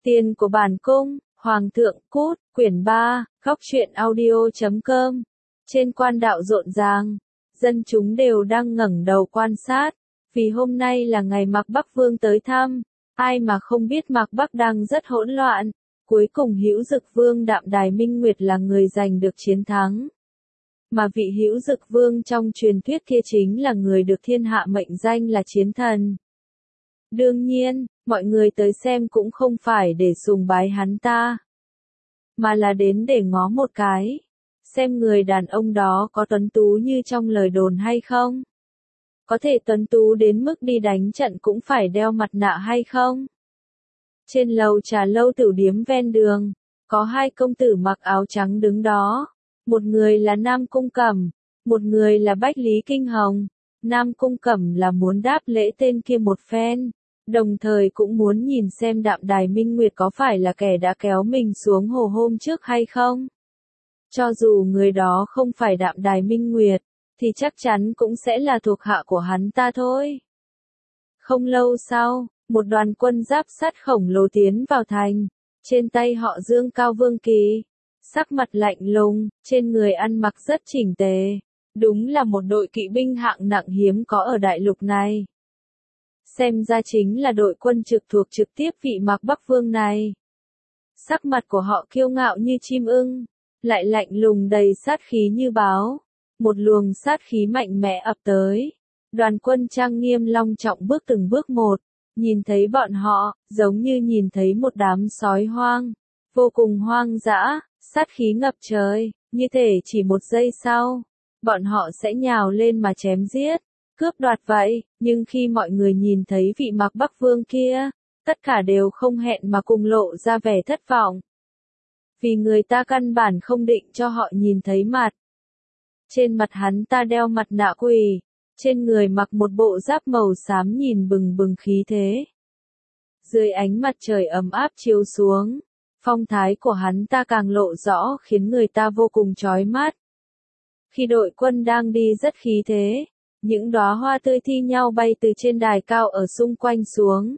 Tiền của bản cung, Hoàng thượng cút, quyển 3, góc truyện audio.com. Trên quan đạo rộn ràng, dân chúng đều đang ngẩng đầu quan sát, vì hôm nay là ngày Mạc Bắc Vương tới thăm, ai mà không biết Mạc Bắc đang rất hỗn loạn, cuối cùng Hữu Dực Vương Đạm Đài Minh Nguyệt là người giành được chiến thắng. Mà vị Hữu Dực Vương trong truyền thuyết kia chính là người được thiên hạ mệnh danh là chiến thần. Đương nhiên, mọi người tới xem cũng không phải để sùng bái hắn ta, mà là đến để ngó một cái, xem người đàn ông đó có tuấn tú như trong lời đồn hay không. Có thể tuấn tú đến mức đi đánh trận cũng phải đeo mặt nạ hay không. Trên lầu trà lâu Tửu Điếm ven đường, có hai công tử mặc áo trắng đứng đó. Một người là Nam Cung Cẩm, một người là Bách Lý Kinh Hồng. Nam Cung Cẩm là muốn đáp lễ tên kia một phen, đồng thời cũng muốn nhìn xem Đạm Đài Minh Nguyệt có phải là kẻ đã kéo mình xuống hồ hôm trước hay không. Cho dù người đó không phải Đạm Đài Minh Nguyệt, thì chắc chắn cũng sẽ là thuộc hạ của hắn ta thôi. Không lâu sau, một đoàn quân giáp sắt khổng lồ tiến vào thành, trên tay họ dương cao vương kỳ, sắc mặt lạnh lùng, trên người ăn mặc rất chỉnh tề, đúng là một đội kỵ binh hạng nặng hiếm có ở đại lục này. Xem ra chính là đội quân trực thuộc trực tiếp vị Mạc Bắc Vương này. Sắc mặt của họ kiêu ngạo như chim ưng, lại lạnh lùng đầy sát khí như báo. Một luồng sát khí mạnh mẽ ập tới. Đoàn quân trang nghiêm long trọng bước từng bước một, nhìn thấy bọn họ, giống như nhìn thấy một đám sói hoang, vô cùng hoang dã, sát khí ngập trời, như thể chỉ một giây sau, bọn họ sẽ nhào lên mà chém giết, cướp đoạt vậy, nhưng khi mọi người nhìn thấy vị Mạc Bắc Vương kia, tất cả đều không hẹn mà cùng lộ ra vẻ thất vọng. Vì người ta căn bản không định cho họ nhìn thấy mặt. Trên mặt hắn ta đeo mặt nạ quỷ, trên người mặc một bộ giáp màu xám nhìn bừng bừng khí thế. Dưới ánh mặt trời ấm áp chiếu xuống, phong thái của hắn ta càng lộ rõ khiến người ta vô cùng chói mắt. Khi đội quân đang đi rất khí thế, những đóa hoa tươi thi nhau bay từ trên đài cao ở xung quanh xuống.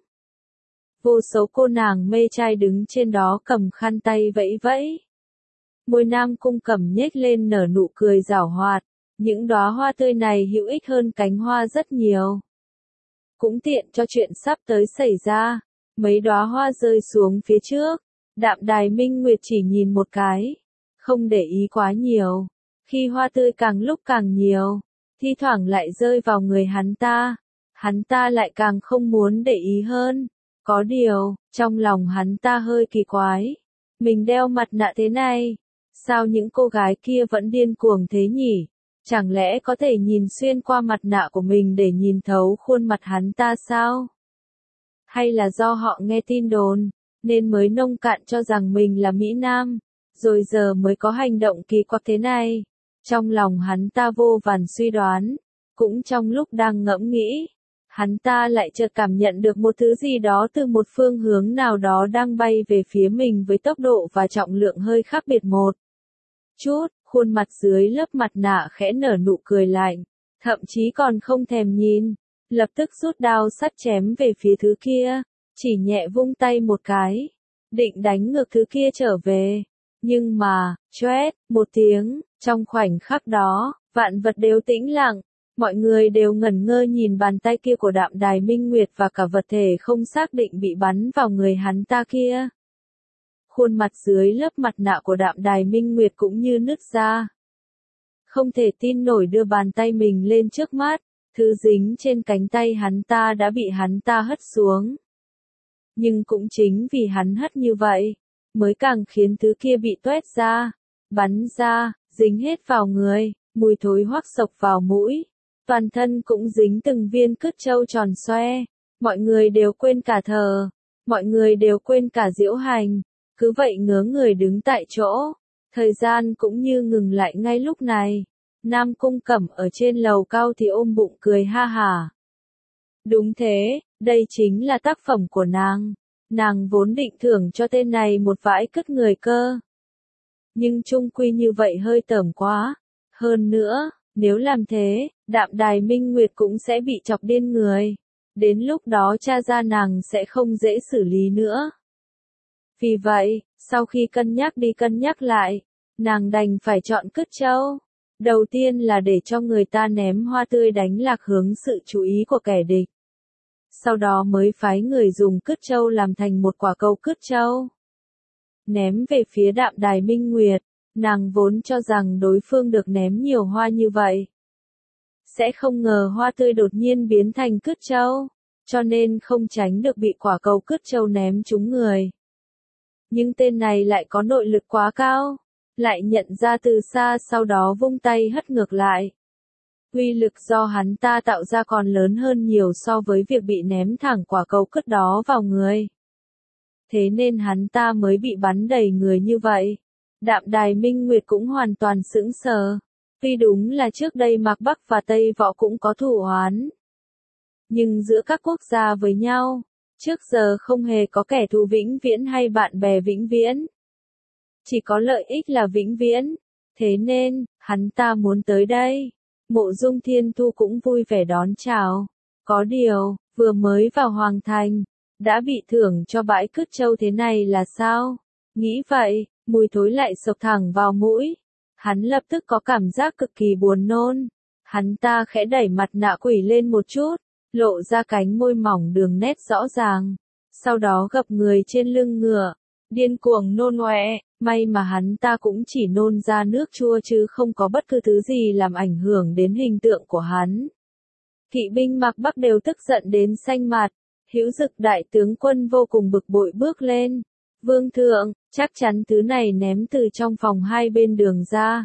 Vô số cô nàng mê trai đứng trên đó cầm khăn tay vẫy vẫy. Môi Nam Cung Cẩm nhếch lên nở nụ cười giảo hoạt, những đóa hoa tươi này hữu ích hơn cánh hoa rất nhiều. Cũng tiện cho chuyện sắp tới xảy ra, mấy đóa hoa rơi xuống phía trước, Đạm Đài Minh Nguyệt chỉ nhìn một cái, không để ý quá nhiều, khi hoa tươi càng lúc càng nhiều, thi thoảng lại rơi vào người hắn ta lại càng không muốn để ý hơn. Có điều, trong lòng hắn ta hơi kỳ quái, mình đeo mặt nạ thế này, sao những cô gái kia vẫn điên cuồng thế nhỉ? Chẳng lẽ có thể nhìn xuyên qua mặt nạ của mình để nhìn thấu khuôn mặt hắn ta sao? Hay là do họ nghe tin đồn, nên mới nông cạn cho rằng mình là Mỹ Nam, rồi giờ mới có hành động kỳ quặc thế này? Trong lòng hắn ta vô vàn suy đoán, cũng trong lúc đang ngẫm nghĩ, hắn ta lại chợt cảm nhận được một thứ gì đó từ một phương hướng nào đó đang bay về phía mình với tốc độ và trọng lượng hơi khác biệt một chút. Khuôn mặt dưới lớp mặt nạ khẽ nở nụ cười lạnh, thậm chí còn không thèm nhìn, lập tức rút đao sắt chém về phía thứ kia, chỉ nhẹ vung tay một cái, định đánh ngược thứ kia trở về. Nhưng mà, choét, một tiếng, trong khoảnh khắc đó, vạn vật đều tĩnh lặng, mọi người đều ngẩn ngơ nhìn bàn tay kia của Đạm Đài Minh Nguyệt và cả vật thể không xác định bị bắn vào người hắn ta kia. Khuôn mặt dưới lớp mặt nạ của Đạm Đài Minh Nguyệt cũng như nứt ra. Không thể tin nổi đưa bàn tay mình lên trước mắt, thứ dính trên cánh tay hắn ta đã bị hắn ta hất xuống. Nhưng cũng chính vì hắn hất như vậy, mới càng khiến thứ kia bị tuét ra, bắn ra, dính hết vào người, mùi thối hoắc sộc vào mũi. Toàn thân cũng dính từng viên cứt trâu tròn xoe. Mọi người đều quên cả thờ, mọi người đều quên cả diễu hành. Cứ vậy ngớ người đứng tại chỗ, thời gian cũng như ngừng lại ngay lúc này. Nam Cung Cẩm ở trên lầu cao thì ôm bụng cười ha hả. Đúng thế, đây chính là tác phẩm của nàng. Nàng vốn định thưởng cho tên này một vãi cứt người cơ. Nhưng chung quy như vậy hơi tởm quá. Hơn nữa, nếu làm thế, Đạm Đài Minh Nguyệt cũng sẽ bị chọc điên người. Đến lúc đó cha ra nàng sẽ không dễ xử lý nữa. Vì vậy, sau khi cân nhắc đi cân nhắc lại, nàng đành phải chọn cứt trâu. Đầu tiên là để cho người ta ném hoa tươi đánh lạc hướng sự chú ý của kẻ địch. Sau đó mới phái người dùng cứt trâu làm thành một quả cầu cứt trâu. Ném về phía Đạm Đài Minh Nguyệt, nàng vốn cho rằng đối phương được ném nhiều hoa như vậy. Sẽ không ngờ hoa tươi đột nhiên biến thành cứt trâu, cho nên không tránh được bị quả cầu cứt trâu ném trúng người. Nhưng tên này lại có nội lực quá cao, lại nhận ra từ xa sau đó vung tay hất ngược lại. Uy lực do hắn ta tạo ra còn lớn hơn nhiều so với việc bị ném thẳng quả cầu cứt đó vào người. Thế nên hắn ta mới bị bắn đầy người như vậy. Đạm Đài Minh Nguyệt cũng hoàn toàn sững sờ. Tuy đúng là trước đây Mạc Bắc và Tây Võ cũng có thù oán. Nhưng giữa các quốc gia với nhau, trước giờ không hề có kẻ thù vĩnh viễn hay bạn bè vĩnh viễn. Chỉ có lợi ích là vĩnh viễn. Thế nên, hắn ta muốn tới đây. Mộ Dung Thiên Thu cũng vui vẻ đón chào. Có điều, vừa mới vào Hoàng Thành, đã bị thưởng cho bãi cứt trâu thế này là sao? Nghĩ vậy, mùi thối lại sộc thẳng vào mũi. Hắn lập tức có cảm giác cực kỳ buồn nôn. Hắn ta khẽ đẩy mặt nạ quỷ lên một chút, lộ ra cánh môi mỏng đường nét rõ ràng. Sau đó gập người trên lưng ngựa, điên cuồng nôn ọe. May mà hắn ta cũng chỉ nôn ra nước chua chứ không có bất cứ thứ gì làm ảnh hưởng đến hình tượng của hắn. Kỵ binh Mạc Bắc đều tức giận đến xanh mặt. Hữu Dực đại tướng quân vô cùng bực bội bước lên. Vương thượng, chắc chắn thứ này ném từ trong phòng hai bên đường ra.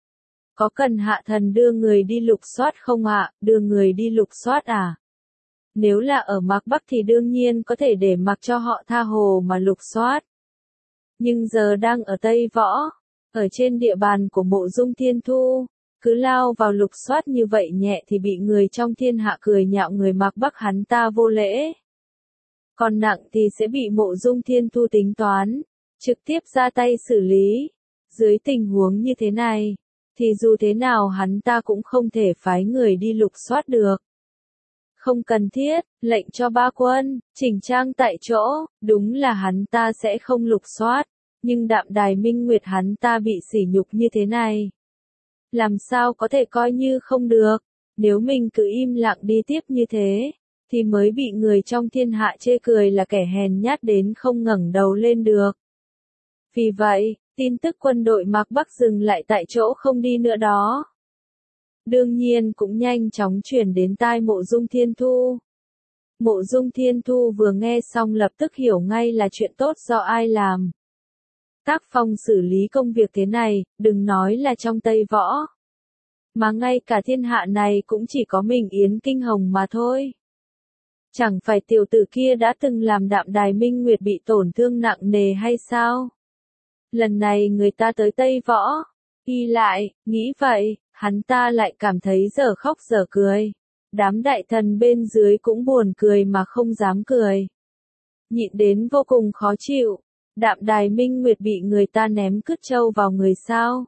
Có cần hạ thần đưa người đi lục soát không ạ? Đưa người đi lục soát à? Nếu là ở Mạc Bắc thì đương nhiên có thể để mặc cho họ tha hồ mà lục soát. Nhưng giờ đang ở Tây Võ, ở trên địa bàn của Mộ Dung Thiên Thu, cứ lao vào lục soát như vậy nhẹ thì bị người trong thiên hạ cười nhạo người Mạc Bắc hắn ta vô lễ. Còn nặng thì sẽ bị Mộ Dung Thiên Thu tính toán, trực tiếp ra tay xử lý. Dưới tình huống như thế này, thì dù thế nào hắn ta cũng không thể phái người đi lục soát được. Không cần thiết, lệnh cho ba quân, chỉnh trang tại chỗ, đúng là hắn ta sẽ không lục soát, nhưng Đạm Đài Minh Nguyệt hắn ta bị sỉ nhục như thế này. Làm sao có thể coi như không được, nếu mình cứ im lặng đi tiếp như thế, thì mới bị người trong thiên hạ chê cười là kẻ hèn nhát đến không ngẩng đầu lên được. Vì vậy, tin tức quân đội Mạc Bắc dừng lại tại chỗ không đi nữa đó. Đương nhiên cũng nhanh chóng truyền đến tai Mộ Dung Thiên Thu. Mộ Dung Thiên Thu vừa nghe xong lập tức hiểu ngay là chuyện tốt do ai làm. Tác phong xử lý công việc thế này, đừng nói là trong Tây Võ, mà ngay cả thiên hạ này cũng chỉ có mình Yến Kinh Hồng mà thôi. Chẳng phải tiểu tử kia đã từng làm Đạm Đài Minh Nguyệt bị tổn thương nặng nề hay sao? Lần này người ta tới Tây Võ, y lại, nghĩ vậy, hắn ta lại cảm thấy dở khóc dở cười. Đám đại thần bên dưới cũng buồn cười mà không dám cười. Nhịn đến vô cùng khó chịu. Đạm Đài Minh Nguyệt bị người ta ném cứt trâu vào người sao?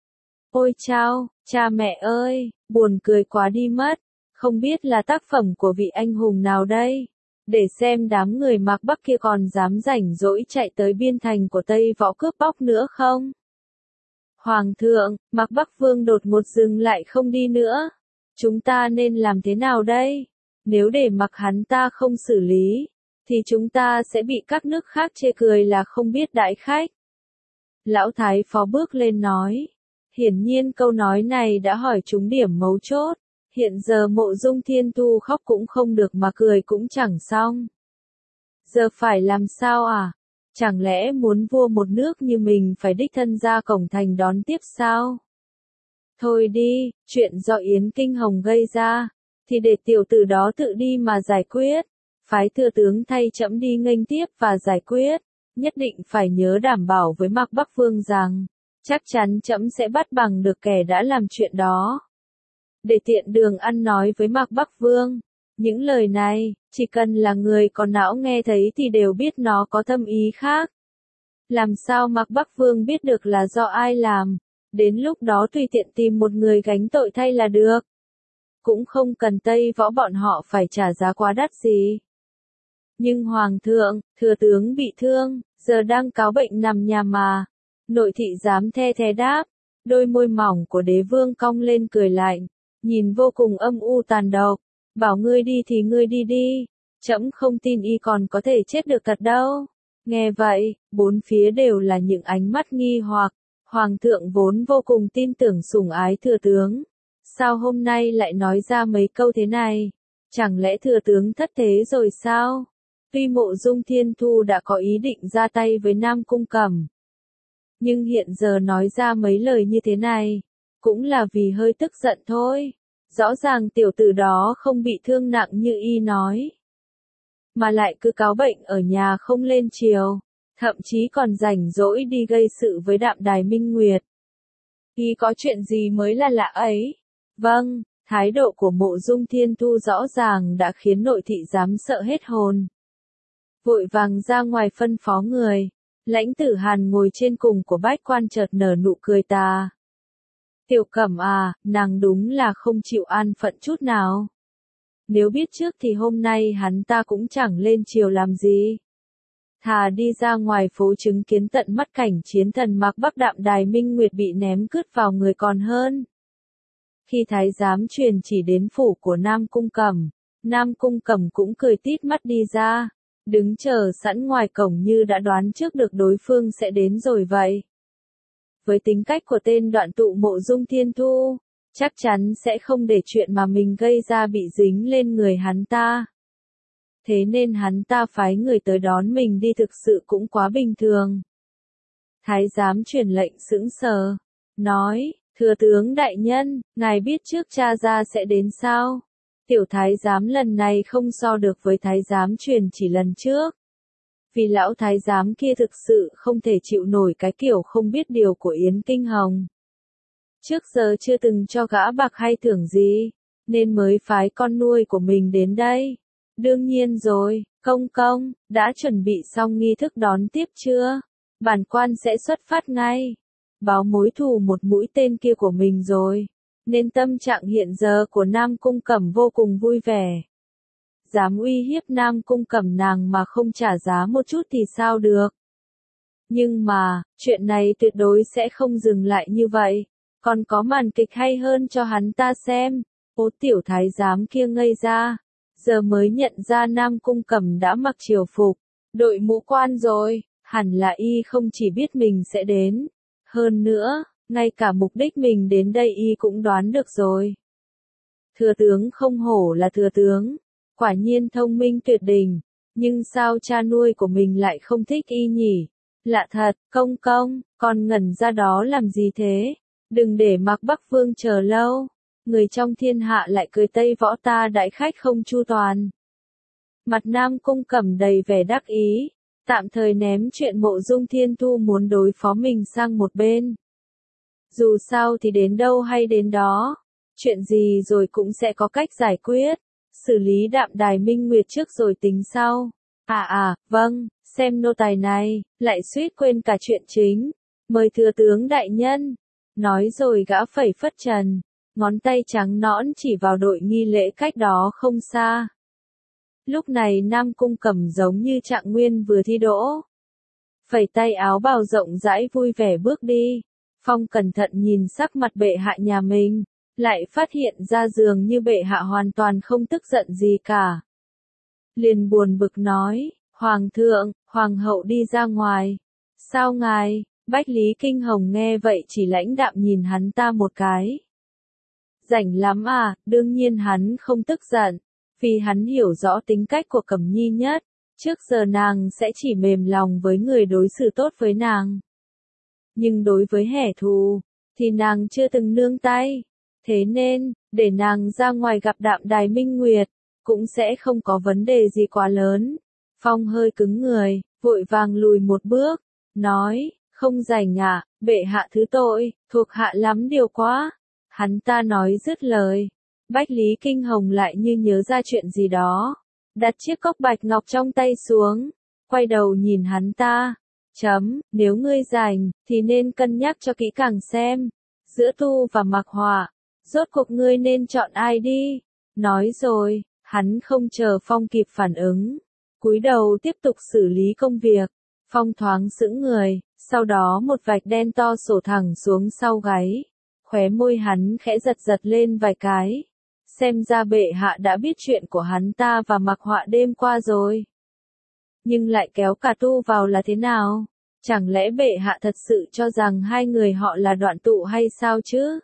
Ôi chao, cha mẹ ơi, buồn cười quá đi mất. Không biết là tác phẩm của vị anh hùng nào đây? Để xem đám người Mạc Bắc kia còn dám rảnh rỗi chạy tới biên thành của Tây Võ cướp bóc nữa không? Hoàng thượng, Mạc Bắc Vương đột ngột dừng lại không đi nữa. Chúng ta nên làm thế nào đây? Nếu để mặc hắn ta không xử lý, thì chúng ta sẽ bị các nước khác chê cười là không biết đãi khách. Lão Thái Phó bước lên nói. Hiển nhiên câu nói này đã hỏi trúng điểm mấu chốt. Hiện giờ Mộ Dung Thiên Thu khóc cũng không được mà cười cũng chẳng xong. Giờ phải làm sao à? Chẳng lẽ muốn vua một nước như mình phải đích thân ra cổng thành đón tiếp sao? Thôi đi, chuyện do Yến Kinh Hồng gây ra, thì để tiểu tử đó tự đi mà giải quyết. Phái thừa tướng thay trẫm đi nghênh tiếp và giải quyết. Nhất định phải nhớ đảm bảo với Mạc Bắc Vương rằng, chắc chắn trẫm sẽ bắt bằng được kẻ đã làm chuyện đó. Để tiện đường ăn nói với Mạc Bắc Vương. Những lời này, chỉ cần là người có não nghe thấy thì đều biết nó có thâm ý khác. Làm sao Mạc Bắc Vương biết được là do ai làm? Đến lúc đó tùy tiện tìm một người gánh tội thay là được. Cũng không cần Tây Võ bọn họ phải trả giá quá đắt gì. Nhưng hoàng thượng, thừa tướng bị thương, giờ đang cáo bệnh nằm nhà mà. Nội thị giám the thé đáp, đôi môi mỏng của đế vương cong lên cười lạnh, nhìn vô cùng âm u tàn độc, bảo ngươi đi thì ngươi đi đi, trẫm không tin y còn có thể chết được thật đâu. Nghe vậy, bốn phía đều là những ánh mắt nghi hoặc, hoàng thượng vốn vô cùng tin tưởng sủng ái thừa tướng. Sao hôm nay lại nói ra mấy câu thế này? Chẳng lẽ thừa tướng thất thế rồi sao? Tuy Mộ Dung Thiên Thu đã có ý định ra tay với Nam Cung Cẩm, nhưng hiện giờ nói ra mấy lời như thế này, cũng là vì hơi tức giận thôi. Rõ ràng tiểu tử đó không bị thương nặng như y nói, mà lại cứ cáo bệnh ở nhà không lên triều, thậm chí còn rảnh rỗi đi gây sự với Đạm Đài Minh Nguyệt. Y có chuyện gì mới là lạ ấy? Vâng, thái độ của Mộ Dung Thiên Thu rõ ràng đã khiến nội thị giám sợ hết hồn. Vội vàng ra ngoài phân phó người. Lãnh Tử Hàn ngồi trên cùng của bách quan chợt nở nụ cười tà. Tiểu Cẩm à, nàng đúng là không chịu an phận chút nào. Nếu biết trước thì hôm nay hắn ta cũng chẳng lên triều làm gì. Thà đi ra ngoài phố chứng kiến tận mắt cảnh chiến thần mặc Bắc Đạm Đài Minh Nguyệt bị ném cứt vào người còn hơn. Khi thái giám truyền chỉ đến phủ của Nam Cung Cẩm, Nam Cung Cẩm cũng cười tít mắt đi ra, đứng chờ sẵn ngoài cổng như đã đoán trước được đối phương sẽ đến rồi vậy. Với tính cách của tên đoạn tụ Mộ Dung Thiên Thu, chắc chắn sẽ không để chuyện mà mình gây ra bị dính lên người hắn ta. Thế nên hắn ta phái người tới đón mình đi thực sự cũng quá bình thường. Thái giám truyền lệnh sững sờ, nói, thừa tướng đại nhân, ngài biết trước cha ra sẽ đến sao? Tiểu thái giám lần này không so được với thái giám truyền chỉ lần trước. Vì lão thái giám kia thực sự không thể chịu nổi cái kiểu không biết điều của Yến Kinh Hồng. Trước giờ chưa từng cho gã bạc hay thưởng gì, nên mới phái con nuôi của mình đến đây. Đương nhiên rồi, công công, đã chuẩn bị xong nghi thức đón tiếp chưa? Bản quan sẽ xuất phát ngay. Báo mối thù một mũi tên kia của mình rồi. Nên tâm trạng hiện giờ của Nam Cung Cẩm vô cùng vui vẻ. Dám uy hiếp Nam Cung Cẩm nàng mà không trả giá một chút thì sao được. Nhưng mà, chuyện này tuyệt đối sẽ không dừng lại như vậy. Còn có màn kịch hay hơn cho hắn ta xem. Ô tiểu thái giám kia ngây ra. Giờ mới nhận ra Nam Cung Cẩm đã mặc triều phục, đội mũ quan rồi. Hẳn là y không chỉ biết mình sẽ đến. Hơn nữa, ngay cả mục đích mình đến đây y cũng đoán được rồi. Thừa tướng không hổ là thừa tướng. Quả nhiên thông minh tuyệt đỉnh. Nhưng sao cha nuôi của mình lại không thích y nhỉ? Lạ thật, công công, còn ngẩn ra đó làm gì thế? Đừng để Mạc Bắc Vương chờ lâu. Người trong thiên hạ lại cười Tây Võ ta đại khách không chu toàn. Mặt Nam Cung Cẩm đầy vẻ đắc ý. Tạm thời ném chuyện Mộ Dung Thiên Thu muốn đối phó mình sang một bên. Dù sao thì đến đâu hay đến đó. Chuyện gì rồi cũng sẽ có cách giải quyết. Xử lý Đạm Đài Minh Nguyệt trước rồi tính sau. Vâng, xem nô tài này, lại suýt quên cả chuyện chính. Mời thừa tướng đại nhân. Nói rồi gã phẩy phất trần, ngón tay trắng nõn chỉ vào đội nghi lễ cách đó không xa. Lúc này Nam Cung Cẩm giống như Trạng Nguyên vừa thi đỗ. Phẩy tay áo bào rộng rãi vui vẻ bước đi. Phong cẩn thận nhìn sắc mặt bệ hạ nhà mình, lại phát hiện ra dường như bệ hạ hoàn toàn không tức giận gì cả. Liền buồn bực nói, Hoàng thượng, Hoàng hậu đi ra ngoài. Sao ngài? Bách Lý Kinh Hồng nghe vậy chỉ lãnh đạm nhìn hắn ta một cái. Rảnh lắm à, đương nhiên hắn không tức giận, vì hắn hiểu rõ tính cách của Cẩm Nhi nhất. Trước giờ nàng sẽ chỉ mềm lòng với người đối xử tốt với nàng. Nhưng đối với kẻ thù, thì nàng chưa từng nương tay. Thế nên, để nàng ra ngoài gặp Đạm Đài Minh Nguyệt, cũng sẽ không có vấn đề gì quá lớn. Phong hơi cứng người, vội vàng lùi một bước, nói, không rảnh à, bệ hạ thứ tội, thuộc hạ lắm điều quá. Hắn ta nói dứt lời, Bách Lý Kinh Hồng lại như nhớ ra chuyện gì đó, đặt chiếc cốc bạch ngọc trong tay xuống, quay đầu nhìn hắn ta, nếu ngươi rảnh, thì nên cân nhắc cho kỹ càng xem, giữa Tu và Mạc Họa, rốt cuộc ngươi nên chọn ai đi. Nói rồi, hắn không chờ Phong kịp phản ứng, cúi đầu tiếp tục xử lý công việc. Phong thoáng sững người, sau đó một vạch đen to sổ thẳng xuống sau gáy. Khóe môi hắn khẽ giật giật lên vài cái. Xem ra bệ hạ đã biết chuyện của hắn ta và Mặc Họa đêm qua rồi. Nhưng lại kéo cả Tu vào là thế nào? Chẳng lẽ bệ hạ thật sự cho rằng hai người họ là đoạn tụ hay sao chứ?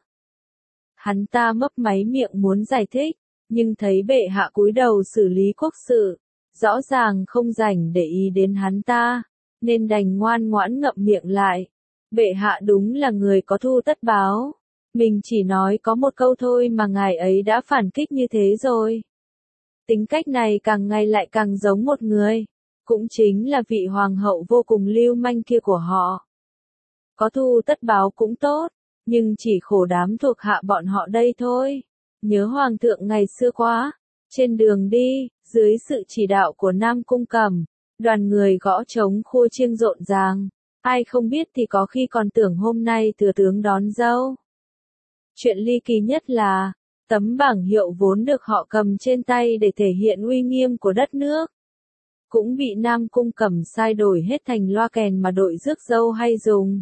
Hắn ta mấp máy miệng muốn giải thích, nhưng thấy bệ hạ cúi đầu xử lý quốc sự, rõ ràng không rảnh để ý đến hắn ta, nên đành ngoan ngoãn ngậm miệng lại. Bệ hạ đúng là người có thù tất báo. Mình chỉ nói có một câu thôi mà ngài ấy đã phản kích như thế rồi. Tính cách này càng ngày lại càng giống một người, cũng chính là vị hoàng hậu vô cùng lưu manh kia của họ. Có thù tất báo cũng tốt, nhưng chỉ khổ đám thuộc hạ bọn họ đây thôi. Nhớ hoàng thượng ngày xưa quá. Trên đường đi, dưới sự chỉ đạo của Nam Cung Cẩm, đoàn người gõ trống khua chiêng rộn ràng. Ai không biết thì có khi còn tưởng hôm nay thừa tướng đón dâu. Chuyện ly kỳ nhất là, tấm bảng hiệu vốn được họ cầm trên tay để thể hiện uy nghiêm của đất nước, cũng bị Nam Cung Cẩm sai đổi hết thành loa kèn mà đội rước dâu hay dùng.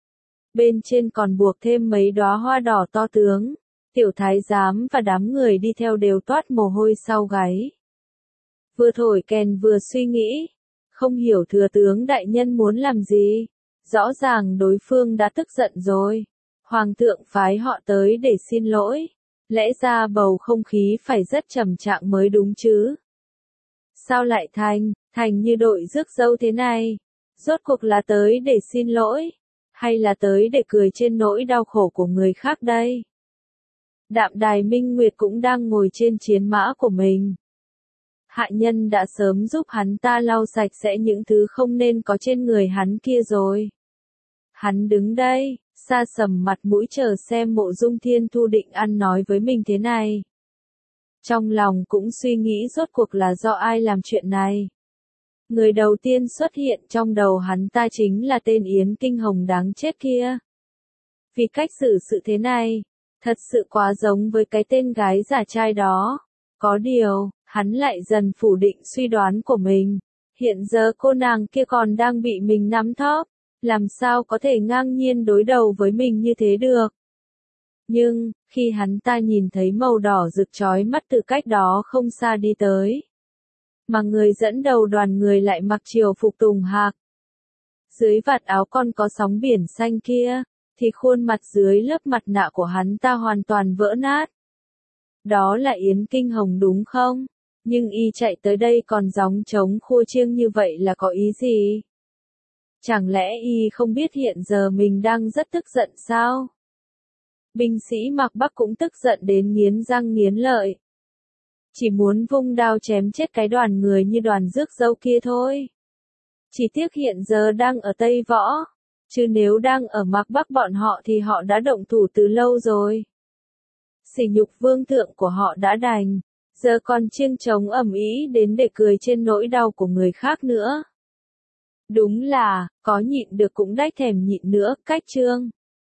Bên trên còn buộc thêm mấy đóa hoa đỏ to tướng, tiểu thái giám và đám người đi theo đều toát mồ hôi sau gáy. Vừa thổi kèn vừa suy nghĩ, không hiểu thừa tướng đại nhân muốn làm gì, rõ ràng đối phương đã tức giận rồi. Hoàng thượng phái họ tới để xin lỗi, lẽ ra bầu không khí phải rất trầm trọng mới đúng chứ. Sao lại thành như đội rước dâu thế này? Rốt cuộc là tới để xin lỗi, hay là tới để cười trên nỗi đau khổ của người khác đây? Đạm Đài Minh Nguyệt cũng đang ngồi trên chiến mã của mình. Hạ nhân đã sớm giúp hắn ta lau sạch sẽ những thứ không nên có trên người hắn kia rồi. Hắn đứng đây, xa sầm mặt mũi chờ xem Mộ Dung Thiên Thu định ăn nói với mình thế này. Trong lòng cũng suy nghĩ rốt cuộc là do ai làm chuyện này. Người đầu tiên xuất hiện trong đầu hắn ta chính là tên Yến Kinh Hồng đáng chết kia. Vì cách xử sự thế này, thật sự quá giống với cái tên gái giả trai đó. Có điều, hắn lại dần phủ định suy đoán của mình. Hiện giờ cô nàng kia còn đang bị mình nắm thóp, làm sao có thể ngang nhiên đối đầu với mình như thế được. Nhưng, khi hắn ta nhìn thấy màu đỏ rực chói mắt từ cách đó không xa đi tới, mà người dẫn đầu đoàn người lại mặc triều phục tùng hạc. Dưới vạt áo còn có sóng biển xanh kia, thì khuôn mặt dưới lớp mặt nạ của hắn ta hoàn toàn vỡ nát. Đó là Yến Kinh Hồng đúng không? Nhưng y chạy tới đây còn gióng trống khua chiêng như vậy là có ý gì? Chẳng lẽ y không biết hiện giờ mình đang rất tức giận sao? Binh sĩ Mạc Bắc cũng tức giận đến nghiến răng nghiến lợi. Chỉ muốn vung đao chém chết cái đoàn người như đoàn rước dâu kia thôi. Chỉ tiếc hiện giờ đang ở Tây Võ, chứ nếu đang ở Mạc Bắc bọn họ thì họ đã động thủ từ lâu rồi. Sỉ nhục vương thượng của họ đã đành, giờ còn chiêng trống ầm ĩ đến để cười trên nỗi đau của người khác nữa. Đúng là, có nhịn được cũng đách thèm nhịn nữa, cách chương.